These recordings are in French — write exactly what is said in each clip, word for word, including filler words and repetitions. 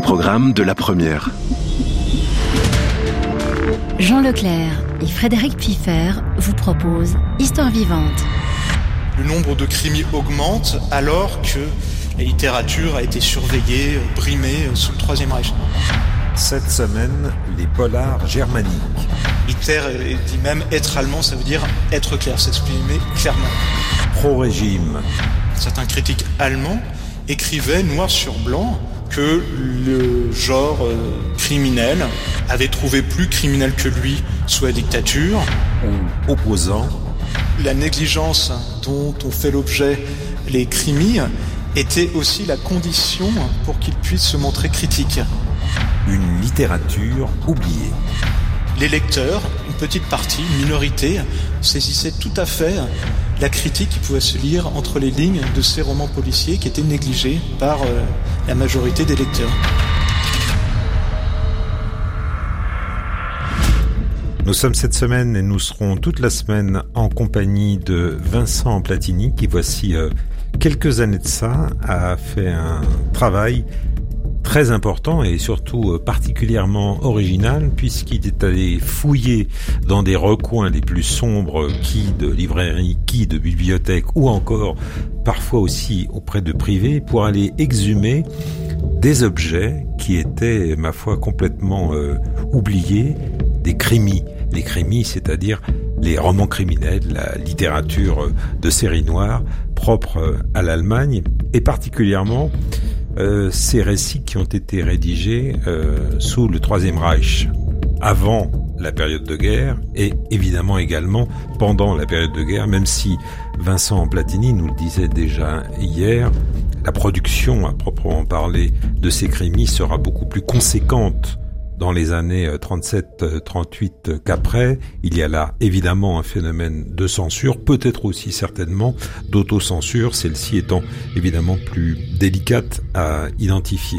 programme de la première. Jean Leclerc et Frédéric Piffer vous proposent Histoire vivante. Le nombre de crimes augmente alors que la littérature a été surveillée, brimée sous le Troisième Reich. Cette semaine, les polars germaniques. Hitler dit même être allemand, ça veut dire être clair, s'exprimer clairement. Pro-régime. Certains critiques allemands écrivaient noir sur blanc que le genre euh, criminel avait trouvé plus criminel que lui sous la dictature. Ou opposant. La négligence dont ont fait l'objet les crimis était aussi la condition pour qu'ils puissent se montrer critiques. Une littérature oubliée. Les lecteurs, une petite partie, une minorité, saisissaient tout à fait la critique qui pouvait se lire entre les lignes de ces romans policiers qui étaient négligés par euh, la majorité des lecteurs. Nous sommes cette semaine et nous serons toute la semaine en compagnie de Vincent Platini qui, voici euh, quelques années de ça, a fait un travail très important et surtout particulièrement original puisqu'il est allé fouiller dans des recoins les plus sombres, qui de librairies, qui de bibliothèques ou encore parfois aussi auprès de privés pour aller exhumer des objets qui étaient, ma foi, complètement euh, oubliés, des crimis. Les crimis, c'est-à-dire les romans criminels, la littérature de série noire propre à l'Allemagne et particulièrement Euh, ces récits qui ont été rédigés euh, sous le Troisième Reich, avant la période de guerre et évidemment également pendant la période de guerre, même si Vincent Platini nous le disait déjà hier, la production à proprement parler de ces crimis sera beaucoup plus conséquente dans les années trente-sept trente-huit qu'après. Il y a là évidemment un phénomène de censure, peut-être aussi certainement d'autocensure, celle-ci étant évidemment plus délicate à identifier.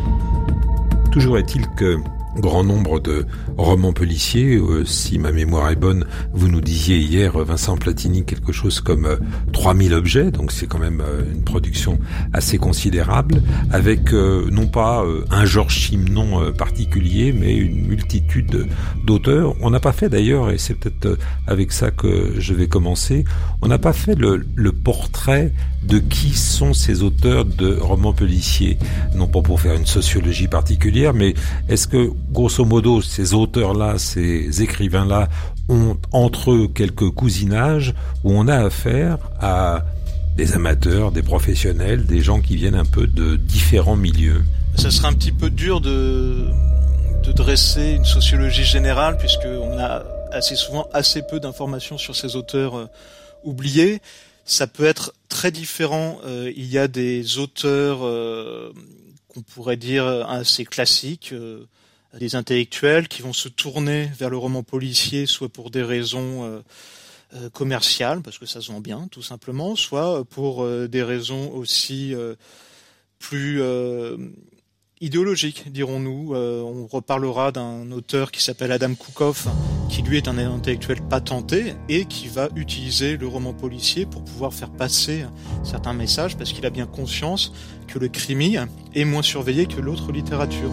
Toujours est-il que grand nombre de romans policiers, euh, si ma mémoire est bonne, vous nous disiez hier, Vincent Platini, quelque chose comme euh, trois mille objets, donc c'est quand même euh, une production assez considérable, avec euh, non pas euh, un Georges Simenon euh, particulier, mais une multitude d'auteurs. On n'a pas fait d'ailleurs, et c'est peut-être euh, avec ça que je vais commencer, on n'a pas fait le, le portrait de qui sont ces auteurs de romans policiers, non pas pour faire une sociologie particulière, mais est-ce que grosso modo, ces auteurs-là, ces écrivains-là ont entre eux quelques cousinages où on a affaire à des amateurs, des professionnels, des gens qui viennent un peu de différents milieux? Ça serait un petit peu dur de, de dresser une sociologie générale puisqu'on a assez souvent assez peu d'informations sur ces auteurs euh, oubliés. Ça peut être très différent. Euh, il y a des auteurs euh, qu'on pourrait dire assez classiques, euh, des intellectuels qui vont se tourner vers le roman policier, soit pour des raisons euh, euh, commerciales, parce que ça se vend bien, tout simplement, soit pour euh, des raisons aussi euh, plus euh, idéologiques, dirons-nous. Euh, on reparlera d'un auteur qui s'appelle Adam Kukov, qui lui est un intellectuel patenté et qui va utiliser le roman policier pour pouvoir faire passer certains messages, parce qu'il a bien conscience que le crimi est moins surveillé que l'autre littérature.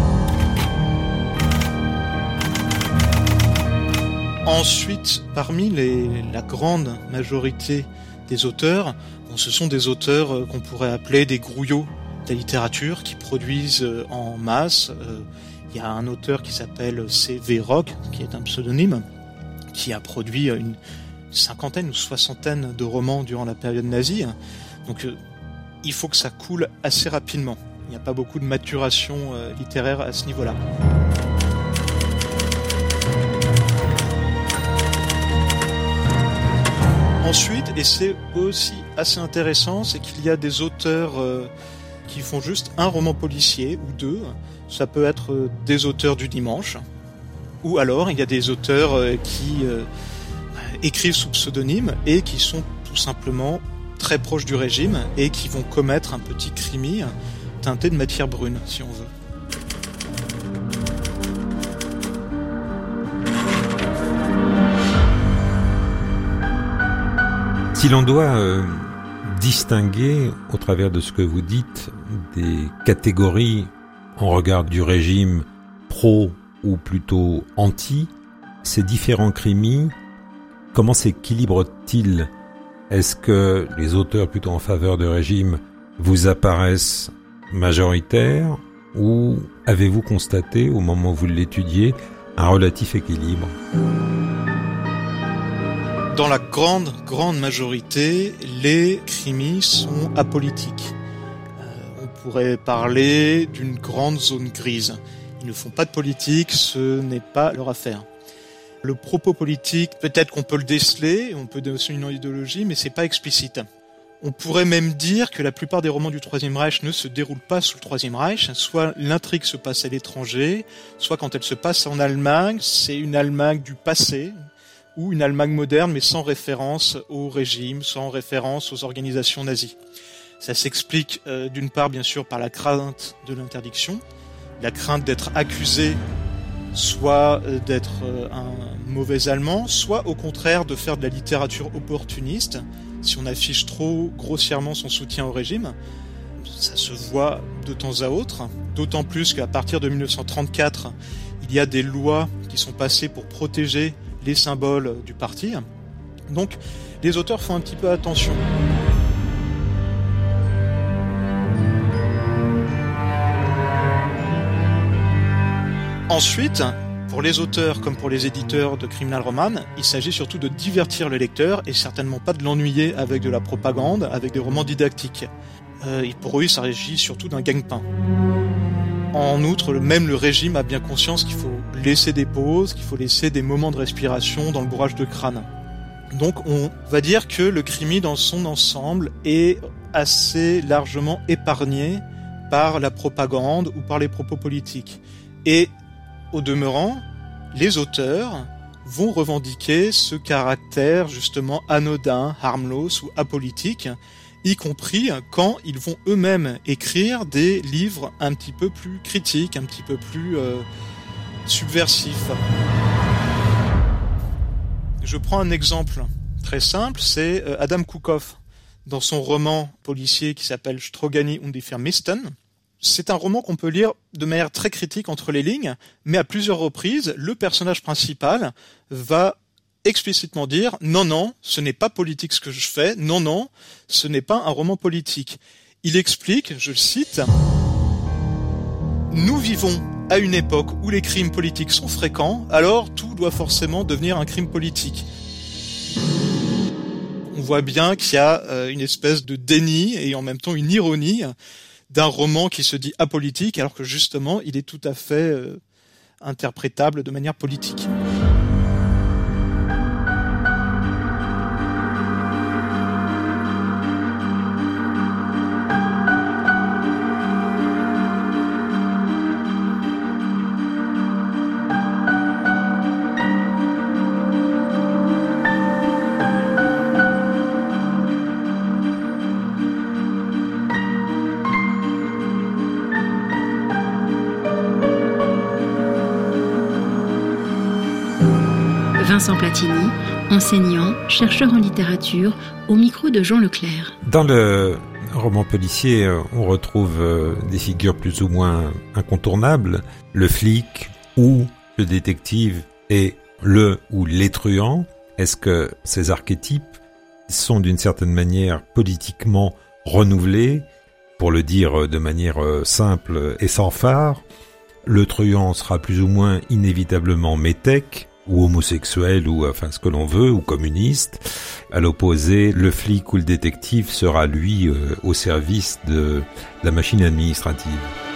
Ensuite, parmi les, la grande majorité des auteurs, bon, ce sont des auteurs euh, qu'on pourrait appeler des grouillots de la littérature qui produisent euh, en masse. Euh, il y a un auteur qui s'appelle C V Rock, qui est un pseudonyme, qui a produit une cinquantaine ou soixantaine de romans durant la période nazie. Donc euh, il faut que ça coule assez rapidement. Il n'y a pas beaucoup de maturation euh, littéraire à ce niveau-là. Ensuite, et c'est aussi assez intéressant, c'est qu'il y a des auteurs euh, qui font juste un roman policier ou deux. Ça peut être euh, des auteurs du dimanche, ou alors il y a des auteurs euh, qui euh, écrivent sous pseudonyme et qui sont tout simplement très proches du régime et qui vont commettre un petit crime teinté de matière brune, si on veut. Si l'on doit euh, distinguer, au travers de ce que vous dites, des catégories on regarde du régime pro ou plutôt anti, ces différents crimis, comment s'équilibrent-ils? Est-ce que les auteurs plutôt en faveur de régime vous apparaissent majoritaires ou avez-vous constaté, au moment où vous l'étudiez, un relatif équilibre? Dans la grande, grande majorité, les crimis sont apolitiques. Euh, on pourrait parler d'une grande zone grise. Ils ne font pas de politique, ce n'est pas leur affaire. Le propos politique, peut-être qu'on peut le déceler, on peut déceler une idéologie, mais c'est pas explicite. On pourrait même dire que la plupart des romans du Troisième Reich ne se déroulent pas sous le Troisième Reich, soit l'intrigue se passe à l'étranger, soit quand elle se passe en Allemagne, c'est une Allemagne du passé, ou une Allemagne moderne, mais sans référence au régime, sans référence aux organisations nazies. Ça s'explique euh, d'une part, bien sûr, par la crainte de l'interdiction, la crainte d'être accusé, soit euh, d'être euh, un mauvais Allemand, soit au contraire de faire de la littérature opportuniste, si on affiche trop grossièrement son soutien au régime. Ça se voit de temps à autre, d'autant plus qu'à partir de dix-neuf cent trente-quatre, il y a des lois qui sont passées pour protéger les symboles du parti. Donc, les auteurs font un petit peu attention. Ensuite, pour les auteurs comme pour les éditeurs de criminal roman, il s'agit surtout de divertir le lecteur et certainement pas de l'ennuyer avec de la propagande, avec des romans didactiques. Euh, et pour eux, il s'agit surtout d'un gagne-pain. En outre, même le régime a bien conscience qu'il faut laisser des pauses, qu'il faut laisser des moments de respiration dans le bourrage de crâne. Donc on va dire que le crimi dans son ensemble est assez largement épargné par la propagande ou par les propos politiques. Et au demeurant, les auteurs vont revendiquer ce caractère justement anodin, harmless ou apolitique, y compris quand ils vont eux-mêmes écrire des livres un petit peu plus critiques, un petit peu plus euh, subversifs. Je prends un exemple très simple, c'est Adam Kukov, dans son roman policier qui s'appelle Strogani und die Vermissten. C'est un roman qu'on peut lire de manière très critique entre les lignes, mais à plusieurs reprises, le personnage principal va explicitement dire « Non, non, ce n'est pas politique ce que je fais, non, non, ce n'est pas un roman politique. » Il explique, je le cite, « Nous vivons à une époque où les crimes politiques sont fréquents, alors tout doit forcément devenir un crime politique. » On voit bien qu'il y a une espèce de déni et en même temps une ironie d'un roman qui se dit apolitique, alors que justement, il est tout à fait euh, interprétable de manière politique. Vincent Platini, enseignant, chercheur en littérature, au micro de Jean Leclerc. Dans le roman policier, on retrouve des figures plus ou moins incontournables. Le flic ou le détective et le ou les truands. Est-ce que ces archétypes sont d'une certaine manière politiquement renouvelés, pour le dire de manière simple et sans phare? Le truand sera plus ou moins inévitablement métèque, ou homosexuel, ou enfin ce que l'on veut, ou communiste. À l'opposé, le flic ou le détective sera, lui, euh, au service de la machine administrative.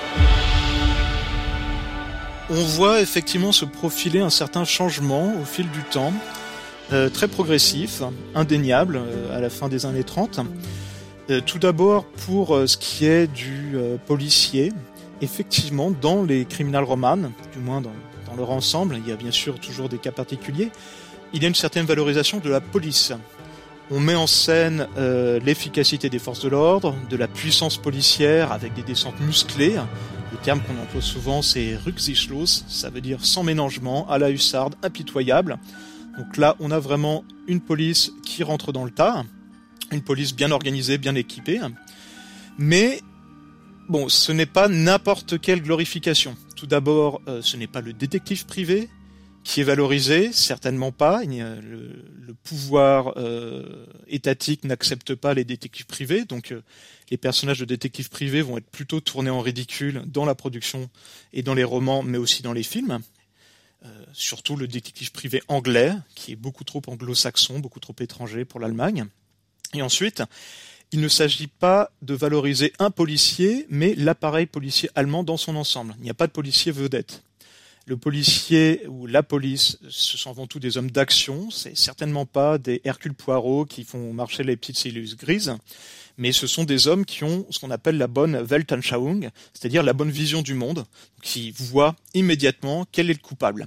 On voit effectivement se profiler un certain changement au fil du temps, euh, très progressif, indéniable, euh, à la fin des années trente. Euh, tout d'abord, pour euh, ce qui est du euh, policier, effectivement, dans les criminal romans, du moins dans Dans leur ensemble, il y a bien sûr toujours des cas particuliers, il y a une certaine valorisation de la police. On met en scène euh, l'efficacité des forces de l'ordre, de la puissance policière avec des descentes musclées. Le terme qu'on emploie souvent, c'est rücksichtslos, ça veut dire sans ménagement, à la hussarde, impitoyable. Donc là, on a vraiment une police qui rentre dans le tas, une police bien organisée, bien équipée. Mais bon, ce n'est pas n'importe quelle glorification. Tout d'abord, euh, ce n'est pas le détective privé qui est valorisé, certainement pas. Il y a le, le pouvoir euh, étatique n'accepte pas les détectives privés, donc euh, les personnages de détectives privés vont être plutôt tournés en ridicule dans la production et dans les romans, mais aussi dans les films. Euh, surtout le détective privé anglais, qui est beaucoup trop anglo-saxon, beaucoup trop étranger pour l'Allemagne. Et ensuite, il ne s'agit pas de valoriser un policier, mais l'appareil policier allemand dans son ensemble. Il n'y a pas de policier vedette. Le policier ou la police, ce sont avant tout des hommes d'action, c'est certainement pas des Hercule Poirot qui font marcher les petites cellules grises, mais ce sont des hommes qui ont ce qu'on appelle la bonne Weltanschauung, c'est-à-dire la bonne vision du monde, qui voient immédiatement quel est le coupable.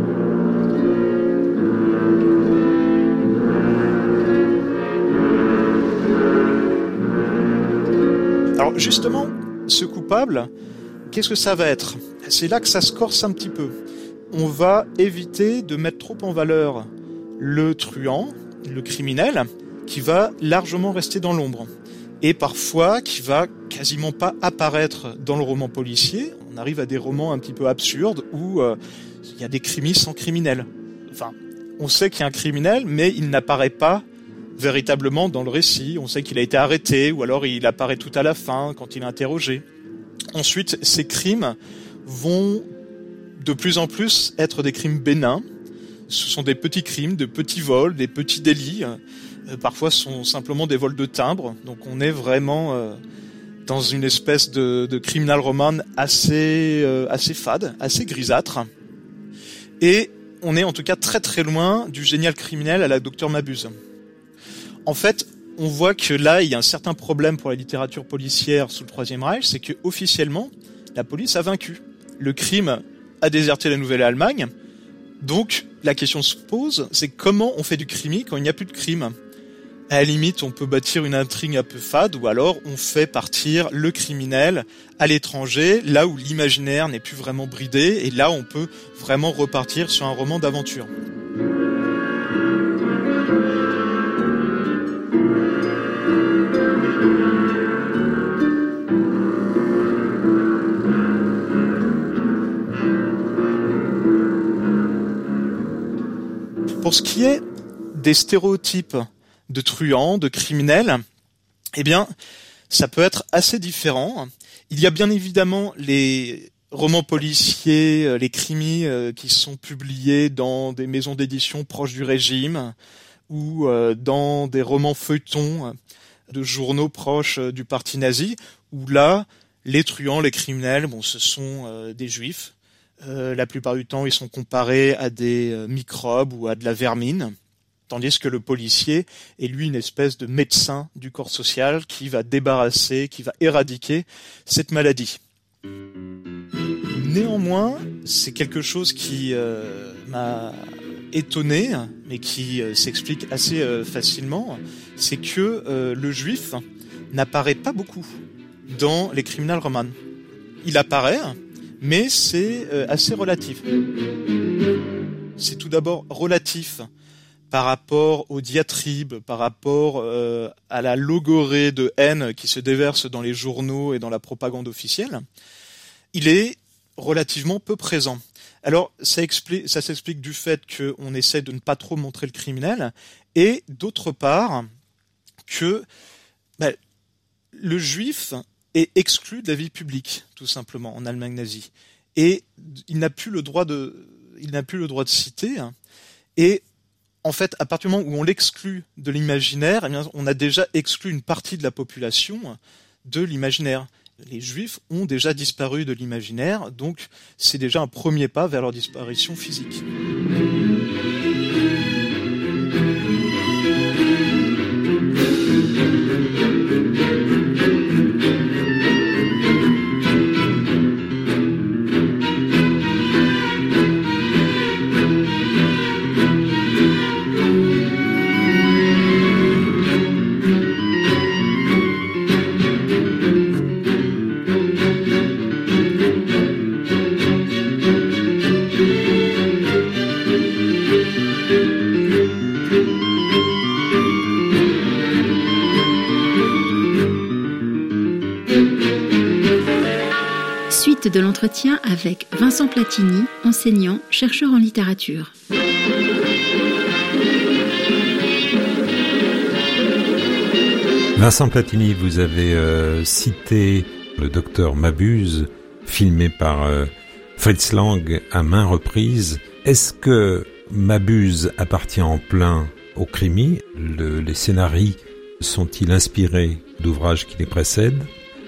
Alors justement, ce coupable, qu'est-ce que ça va être ? C'est là que ça se corse un petit peu. On va éviter de mettre trop en valeur le truand, le criminel, qui va largement rester dans l'ombre. Et parfois, qui va quasiment pas apparaître dans le roman policier. On arrive à des romans un petit peu absurdes où euh, il y a des crimis sans criminel. Enfin, on sait qu'il y a un criminel, mais il n'apparaît pas véritablement dans le récit. On sait qu'il a été arrêté, ou alors il apparaît tout à la fin, quand il est interrogé. Ensuite, ces crimes vont de plus en plus être des crimes bénins. Ce sont des petits crimes, de petits vols, des petits délits. Euh, parfois, ce sont simplement des vols de timbres. Donc, on est vraiment euh, dans une espèce de, de criminal roman assez, euh, assez fade, assez grisâtre. Et on est en tout cas très très loin du génial criminel à la Docteur Mabuse. En fait, on voit que là, il y a un certain problème pour la littérature policière sous le Troisième Reich, c'est que officiellement, la police a vaincu. Le crime a déserté la Nouvelle-Allemagne. Donc, la question se pose, c'est comment on fait du crime quand il n'y a plus de crime ? À la limite, on peut bâtir une intrigue un peu fade, ou alors on fait partir le criminel à l'étranger, là où l'imaginaire n'est plus vraiment bridé, et là on peut vraiment repartir sur un roman d'aventure. Pour ce qui est des stéréotypes de truands, de criminels, eh bien, ça peut être assez différent. Il y a bien évidemment les romans policiers, les crimis qui sont publiés dans des maisons d'édition proches du régime ou dans des romans feuilletons de journaux proches du parti nazi, où là, les truands, les criminels, bon, ce sont des juifs. Euh, la plupart du temps, ils sont comparés à des euh, microbes ou à de la vermine, tandis que le policier est lui une espèce de médecin du corps social qui va débarrasser, qui va éradiquer cette maladie. Néanmoins, c'est quelque chose qui euh, m'a étonné, mais qui euh, s'explique assez euh, facilement, c'est que euh, le juif n'apparaît pas beaucoup dans les criminal romans. Il apparaît, mais c'est euh, assez relatif. C'est tout d'abord relatif par rapport aux diatribes, par rapport euh, à la logorée de haine qui se déverse dans les journaux et dans la propagande officielle. Il est relativement peu présent. Alors, ça, explique, ça s'explique du fait qu'on essaie de ne pas trop montrer le criminel, et d'autre part, que bah, le juif est exclu de la vie publique, tout simplement, en Allemagne nazie. Et il n'a plus le droit de, il n'a plus le droit de citer. Et en fait, à partir du moment où on l'exclut de l'imaginaire, eh bien, on a déjà exclu une partie de la population de l'imaginaire. Les Juifs ont déjà disparu de l'imaginaire, donc c'est déjà un premier pas vers leur disparition physique. de l'entretien avec Vincent Platini, enseignant, chercheur en littérature. Vincent Platini, vous avez euh, cité le docteur Mabuse, filmé par euh, Fritz Lang à maintes reprises. Est-ce que Mabuse appartient en plein au crimi? Le, les scénarios sont-ils inspirés d'ouvrages qui les précèdent?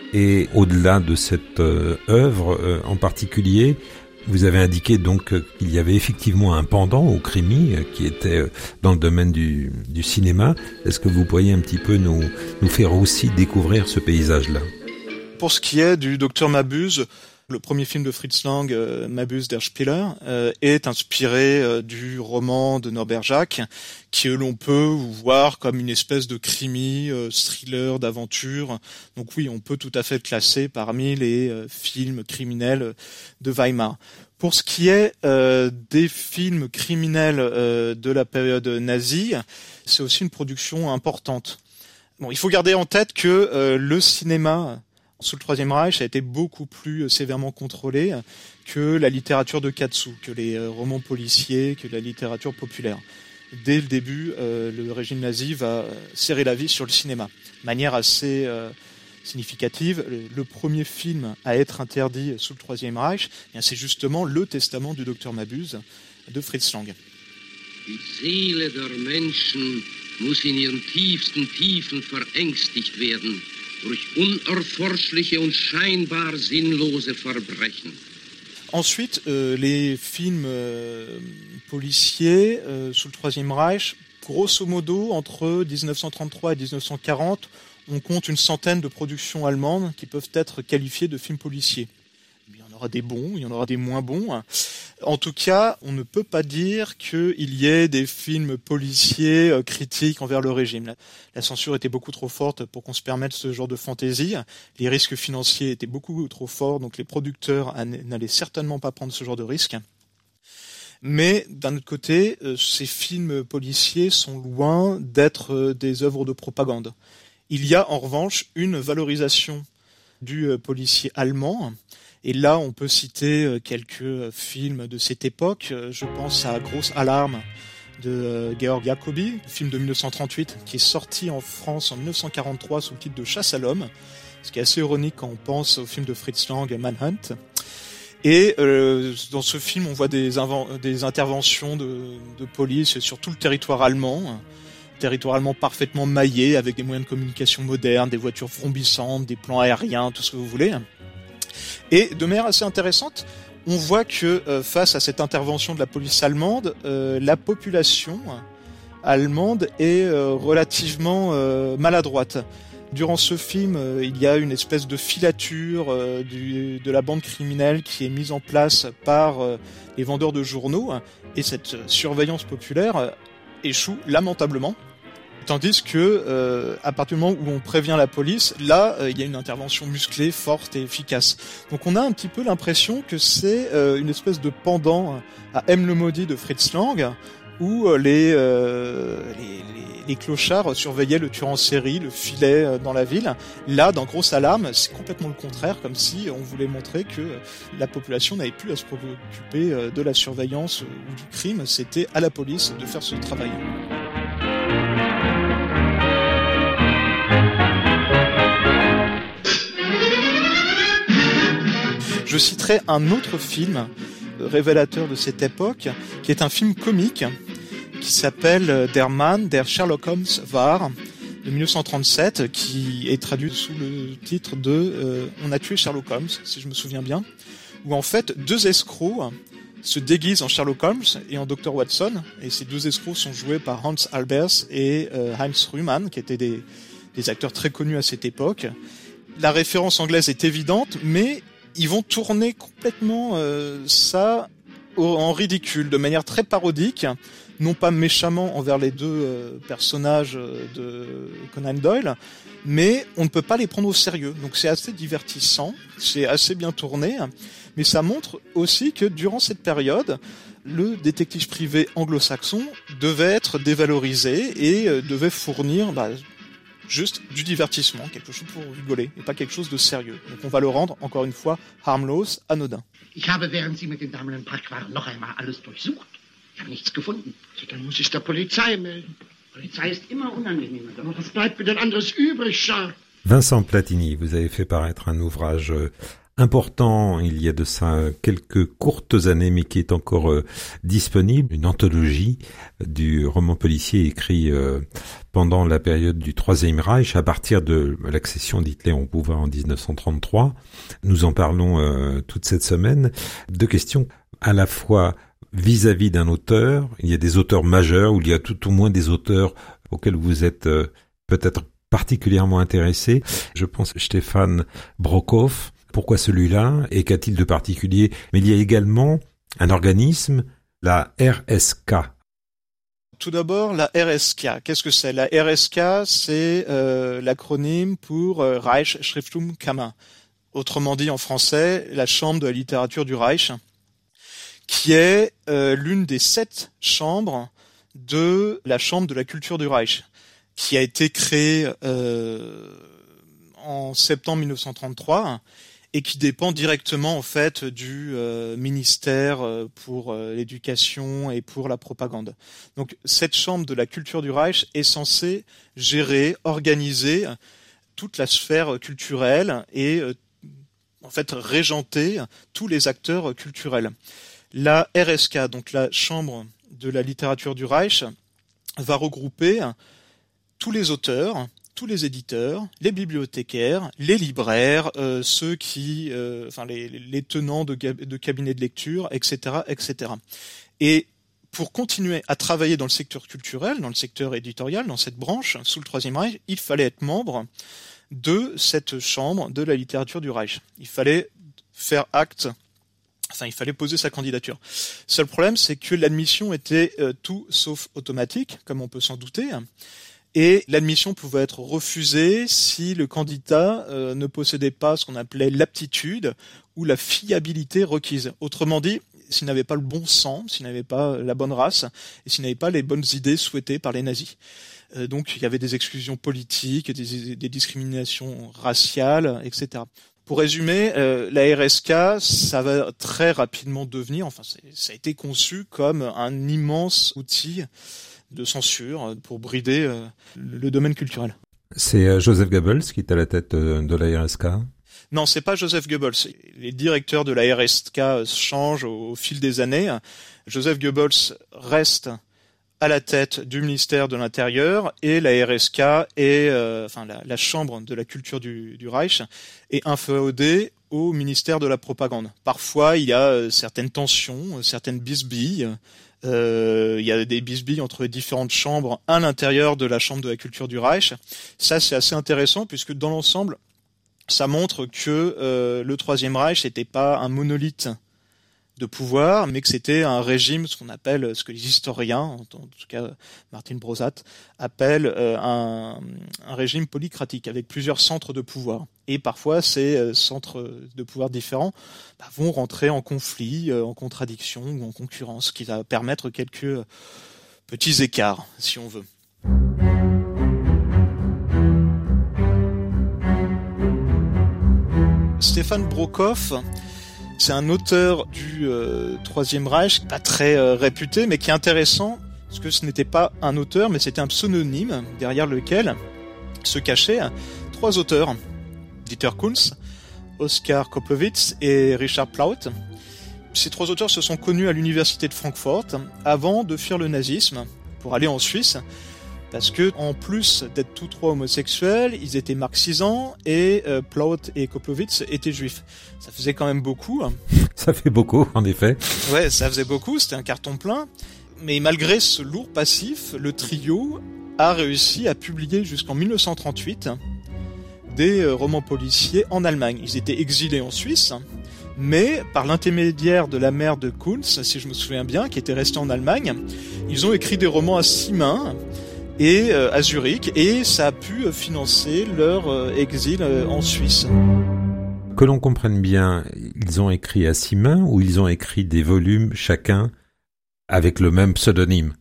Et au-delà de cette euh, œuvre euh, en particulier, vous avez indiqué donc euh, qu'il y avait effectivement un pendant au crimi euh, qui était euh, dans le domaine du, du cinéma. Est-ce que vous pourriez un petit peu nous, nous faire aussi découvrir ce paysage-là? Pour ce qui est du docteur Mabuse, le premier film de Fritz Lang, euh, Mabuse der Spieler, euh, est inspiré euh, du roman de Norbert Jacques, que l'on peut voir comme une espèce de crimi, euh, thriller, d'aventure. Donc oui, on peut tout à fait le classer parmi les euh, films criminels de Weimar. Pour ce qui est euh, des films criminels euh, de la période nazie, c'est aussi une production importante. Bon, il faut garder en tête que euh, le cinéma sous le Troisième Reich a été beaucoup plus sévèrement contrôlé que la littérature de Katsu, que les romans policiers, que la littérature populaire. Dès le début, euh, le régime nazi va serrer la vis sur le cinéma, de manière assez euh, significative. Le, le premier film à être interdit sous le Troisième Reich, eh bien, c'est justement Le Testament du docteur Mabuse de Fritz Lang. Die Seele der Menschen muss in ihren tiefsten Tiefen verängstigt werden durch unerforschliche und scheinbar sinnlose Verbrechen. Ensuite, euh, les films euh, policiers euh, sous le Troisième Reich, grosso modo, entre dix-neuf cent trente-trois et dix-neuf cent quarante, on compte une centaine de productions allemandes qui peuvent être qualifiées de films policiers. Il y en aura des bons, il y en aura des moins bons. En tout cas, on ne peut pas dire qu'il y ait des films policiers euh, critiques envers le régime. La, la censure était beaucoup trop forte pour qu'on se permette ce genre de fantaisie. Les risques financiers étaient beaucoup trop forts, donc les producteurs n'allaient certainement pas prendre ce genre de risque. Mais d'un autre côté, euh, ces films policiers sont loin d'être euh, des œuvres de propagande. Il y a en revanche une valorisation du euh, policier allemand. Et là, on peut citer quelques films de cette époque. Je pense à Grosse Alarme de Georg Jacobi, film de dix-neuf cent trente-huit, qui est sorti en France en dix-neuf cent quarante-trois sous le titre de Chasse à l'homme, ce qui est assez ironique quand on pense au film de Fritz Lang, Manhunt. Et euh, dans ce film, on voit des, inven- des interventions de, de police sur tout le territoire allemand, territoire allemand parfaitement maillé, avec des moyens de communication modernes, des voitures vrombissantes, des plans aériens, tout ce que vous voulez. Et de manière assez intéressante, on voit que euh, face à cette intervention de la police allemande, euh, la population allemande est euh, relativement euh, maladroite. Durant ce film, euh, il y a une espèce de filature euh, du, de la bande criminelle qui est mise en place par euh, les vendeurs de journaux, et cette surveillance populaire euh, échoue lamentablement. Tandis que, euh, à partir du moment où on prévient la police, là, euh, il y a une intervention musclée, forte et efficace. Donc on a un petit peu l'impression que c'est euh, une espèce de pendant à M le maudit de Fritz Lang, où euh, les, euh, les, les, les clochards surveillaient le tueur en série, le filet euh, dans la ville. Là, dans Grosse Alarme, c'est complètement le contraire, comme si on voulait montrer que la population n'avait plus à se préoccuper euh, de la surveillance ou du crime, c'était à la police de faire ce travail. Je citerai un autre film révélateur de cette époque, qui est un film comique, qui s'appelle Der Mann, der Sherlock Holmes war, de dix-neuf cent trente-sept, qui est traduit sous le titre de euh, « On a tué Sherlock Holmes », si je me souviens bien, où en fait deux escrocs se déguisent en Sherlock Holmes et en docteur Watson, et ces deux escrocs sont joués par Hans Albers et euh, Heinz Rühmann, qui étaient des, des acteurs très connus à cette époque. La référence anglaise est évidente, mais ils vont tourner complètement euh, ça au, en ridicule, de manière très parodique, non pas méchamment envers les deux euh, personnages de Conan Doyle, mais on ne peut pas les prendre au sérieux. Donc c'est assez divertissant, c'est assez bien tourné, mais ça montre aussi que durant cette période, le détective privé anglo-saxon devait être dévalorisé et euh, devait fournir bah, juste du divertissement, quelque chose pour rigoler, et pas quelque chose de sérieux. Donc on va le rendre, encore une fois, harmlos, anodin. Ich habe, während Sie mit den Damen in Prag waren, noch einmal alles durchsucht. Ich habe nichts gefunden. Dann muss ich der Polizei melden. Polizei ist immer unangenehmer. Aber was bleibt mir denn anderes übrig, Charles? Vincent Platini, vous avez fait paraître un ouvrage important il y a de ça quelques courtes années, mais qui est encore euh, disponible, une anthologie du roman policier écrit euh, pendant la période du Troisième Reich, à partir de l'accession d'Hitler au pouvoir en dix-neuf cent trente-trois. Nous en parlons euh, toute cette semaine. Deux questions à la fois vis-à-vis d'un auteur. Il y a des auteurs majeurs, ou il y a tout au moins des auteurs auxquels vous êtes euh, peut-être particulièrement intéressé. Je pense à Stefan Brockhoff. Pourquoi celui-là et qu'a-t-il de particulier? Mais il y a également un organisme, la R S K. Tout d'abord, la R S K. Qu'est-ce que c'est? La R S K, c'est euh, l'acronyme pour euh, Reichsschriftumkammer. Autrement dit en français, la Chambre de la littérature du Reich, qui est euh, l'une des sept chambres de la Chambre de la culture du Reich, qui a été créée euh, en septembre dix-neuf cent trente-trois et qui dépend directement en fait du euh, ministère euh, pour euh, l'éducation et pour la propagande. Donc cette chambre de la culture du Reich est censée gérer, organiser toute la sphère culturelle et euh, en fait régenter tous les acteurs culturels. La R S K, donc la chambre de la littérature du Reich, va regrouper tous les auteurs, tous les éditeurs, les bibliothécaires, les libraires, euh, ceux qui, euh, enfin les, les tenants de, de cabinets de lecture, et cetera, et cetera. Et pour continuer à travailler dans le secteur culturel, dans le secteur éditorial, dans cette branche, sous le Troisième Reich, il fallait être membre de cette chambre de la littérature du Reich. Il fallait faire acte, enfin il fallait poser sa candidature. Seul problème, c'est que l'admission était euh, tout sauf automatique, comme on peut s'en douter. Et l'admission pouvait être refusée si le candidat euh, ne possédait pas ce qu'on appelait l'aptitude ou la fiabilité requise. Autrement dit, s'il n'avait pas le bon sang, s'il n'avait pas la bonne race, et s'il n'avait pas les bonnes idées souhaitées par les nazis. Euh, donc il y avait des exclusions politiques, des, des discriminations raciales, et cetera. Pour résumer, euh, la R S K, ça va très rapidement devenir, enfin c'est, ça a été conçu comme un immense outil de censure pour brider euh, le domaine culturel. C'est euh, Joseph Goebbels qui est à la tête euh, de la R S K? Non, c'est pas Joseph Goebbels. Les directeurs de la R S K changent au, au fil des années. Joseph Goebbels reste à la tête du ministère de l'Intérieur et la R S K est, euh, enfin la, la chambre de la culture du, du Reich est inféodée au ministère de la propagande. Parfois, il y a euh, certaines tensions, certaines bisbilles. Euh, il y a des bisbilles entre les différentes chambres à l'intérieur de la chambre de la culture du Reich. Ça, c'est assez intéressant puisque dans l'ensemble, ça montre que euh, le Troisième Reich n'était pas un monolithe de pouvoir, mais que c'était un régime, ce qu'on appelle, ce que les historiens, en tout cas Martin Brosat, appellent euh, un, un régime polycratique avec plusieurs centres de pouvoir. Et parfois, ces euh, centres de pouvoir différents bah, vont rentrer en conflit, euh, en contradiction ou en concurrence, ce qui va permettre quelques euh, petits écarts, si on veut. Stefan Brockhoff, c'est un auteur du euh, Troisième Reich, pas très euh, réputé, mais qui est intéressant, parce que ce n'était pas un auteur, mais c'était un pseudonyme, derrière lequel se cachaient trois auteurs, Dieter Kunz, Oskar Koplowitz et Richard Plaut. Ces trois auteurs se sont connus à l'université de Francfort, avant de fuir le nazisme, pour aller en Suisse, parce que en plus d'être tous trois homosexuels, ils étaient marxisants et euh, Plaut et Koplowitz étaient juifs. Ça faisait quand même beaucoup. Ça fait beaucoup, en effet. Ouais, ça faisait beaucoup, c'était un carton plein. Mais malgré ce lourd passif, le trio a réussi à publier jusqu'en dix-neuf cent trente-huit des euh, romans policiers en Allemagne. Ils étaient exilés en Suisse, mais par l'intermédiaire de la mère de Kunz, si je me souviens bien, qui était restée en Allemagne, ils ont écrit des romans à six mains, et euh, à Zurich, et ça a pu financer leur euh, exil euh, en Suisse. Que l'on comprenne bien, ils ont écrit à six mains ou ils ont écrit des volumes chacun avec le même pseudonyme?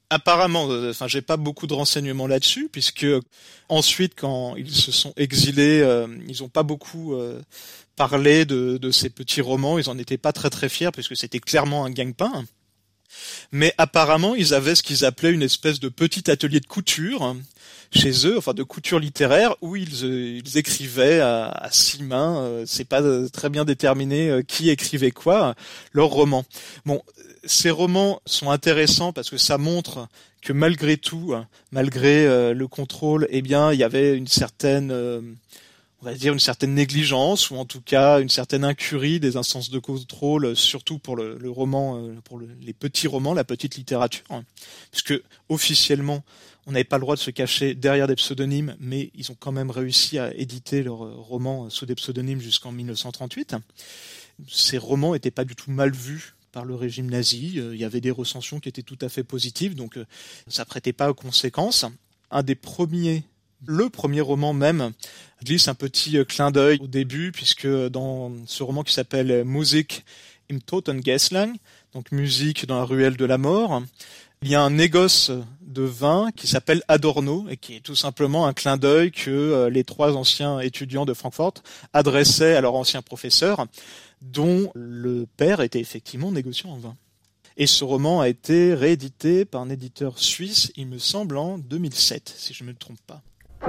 Apparemment, enfin, euh, j'ai pas beaucoup de renseignements là-dessus, puisque ensuite, quand ils se sont exilés, euh, ils ont pas beaucoup euh, parlé de, de ces petits romans. Ils en étaient pas très très fiers, puisque c'était clairement un gagne-pain. Mais apparemment, ils avaient ce qu'ils appelaient une espèce de petit atelier de couture chez eux, enfin de couture littéraire, où ils, euh, ils écrivaient à, à six mains. Euh, c'est pas très bien déterminé euh, qui écrivait quoi, leurs romans. Bon. Ces romans sont intéressants parce que ça montre que malgré tout, malgré euh, le contrôle, eh bien, il y avait une certaine, euh, on va dire une certaine négligence ou en tout cas une certaine incurie des instances de contrôle, surtout pour le, le roman, euh, pour le, les petits romans, la petite littérature, hein, puisque officiellement, on n'avait pas le droit de se cacher derrière des pseudonymes, mais ils ont quand même réussi à éditer leurs romans sous des pseudonymes jusqu'en dix-neuf cent trente-huit. Ces romans n'étaient pas du tout mal vus par le régime nazi. Il y avait des recensions qui étaient tout à fait positives, donc ça prêtait pas aux conséquences. Un des premiers, le premier roman même, glisse un petit clin d'œil au début, puisque dans ce roman qui s'appelle Musik im Totengässlein, donc musique dans la ruelle de la mort, il y a un négoce de vin qui s'appelle Adorno et qui est tout simplement un clin d'œil que les trois anciens étudiants de Francfort adressaient à leur ancien professeur, dont le père était effectivement négociant en vin. Et ce roman a été réédité par un éditeur suisse, il me semble, en deux mille sept, si je ne me trompe pas.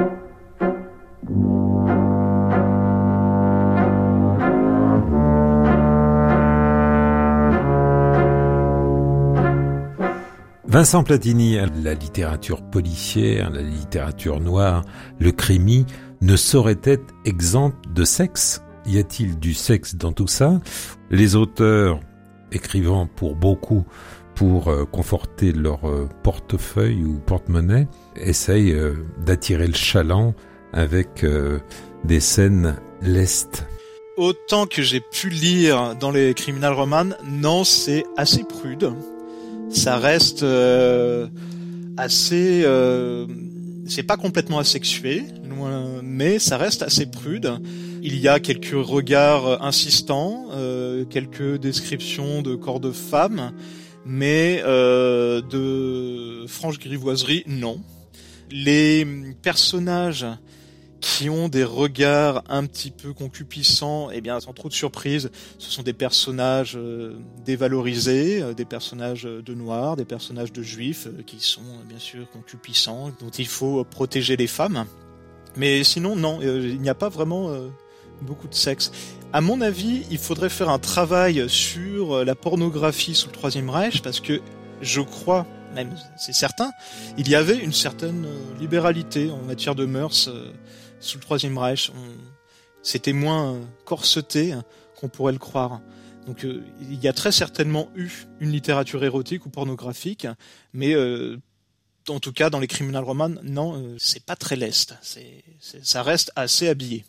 Vincent Platini, la littérature policière, la littérature noire, le crimi ne saurait être exempt de sexe. Y a-t-il du sexe dans tout ça ? Les auteurs, écrivant pour beaucoup, pour euh, conforter leur euh, portefeuille ou porte-monnaie, essayent euh, d'attirer le chaland avec euh, des scènes lestes. Autant que j'ai pu lire dans les criminal romans, non, c'est assez prude. Ça reste euh, assez... Euh, c'est pas complètement asexué, mais ça reste assez prude. Il y a quelques regards insistants, euh, quelques descriptions de corps de femmes, mais euh, de franche grivoiserie, non. Les personnages qui ont des regards un petit peu concupiscents, eh bien, sans trop de surprise, ce sont des personnages euh, dévalorisés, euh, des personnages de noirs, des personnages de juifs, euh, qui sont euh, bien sûr concupiscents, dont il faut euh, protéger les femmes. Mais sinon, non, euh, il n'y a pas vraiment euh, beaucoup de sexe. À mon avis, il faudrait faire un travail sur euh, la pornographie sous le Troisième Reich, parce que je crois, même c'est certain, il y avait une certaine euh, libéralité en matière de mœurs euh, sous le Troisième Reich. On... C'était moins euh, corseté hein, qu'on pourrait le croire. Donc euh, il y a très certainement eu une littérature érotique ou pornographique, mais euh, en tout cas dans les criminal romans, non, euh, c'est pas très leste. C'est, c'est, ça reste assez habillé.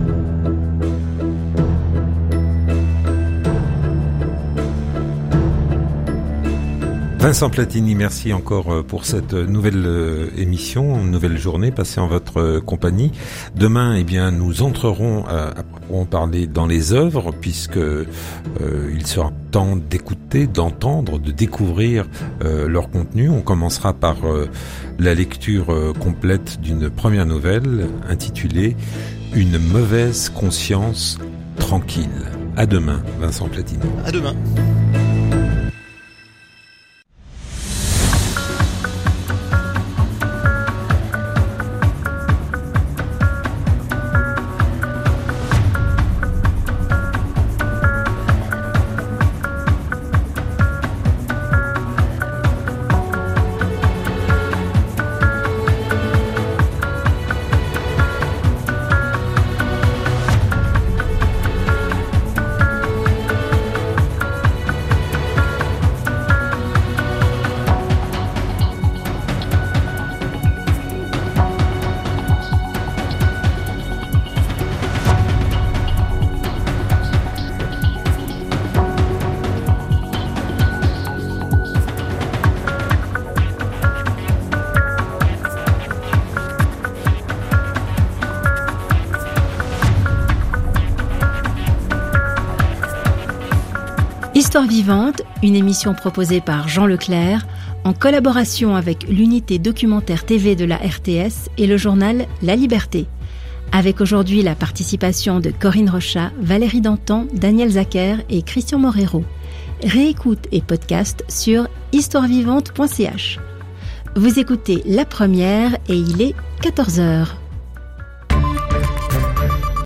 Vincent Platini, merci encore pour cette nouvelle émission, une nouvelle journée passée en votre compagnie. Demain, eh bien, nous entrerons à, à parler dans les œuvres, puisque euh, il sera temps d'écouter, d'entendre, de découvrir euh, leur contenu. On commencera par euh, la lecture euh, complète d'une première nouvelle intitulée « Une mauvaise conscience tranquille ». À demain, Vincent Platini. À demain. Histoire vivante, une émission proposée par Jean Leclerc, en collaboration avec l'unité documentaire T V de la R T S et le journal La Liberté. Avec aujourd'hui la participation de Corinne Rochat, Valérie Dantan, Daniel Zacher et Christian Morero. Réécoute et podcast sur histoire vivante point c h. Vous écoutez La Première et il est quatorze heures.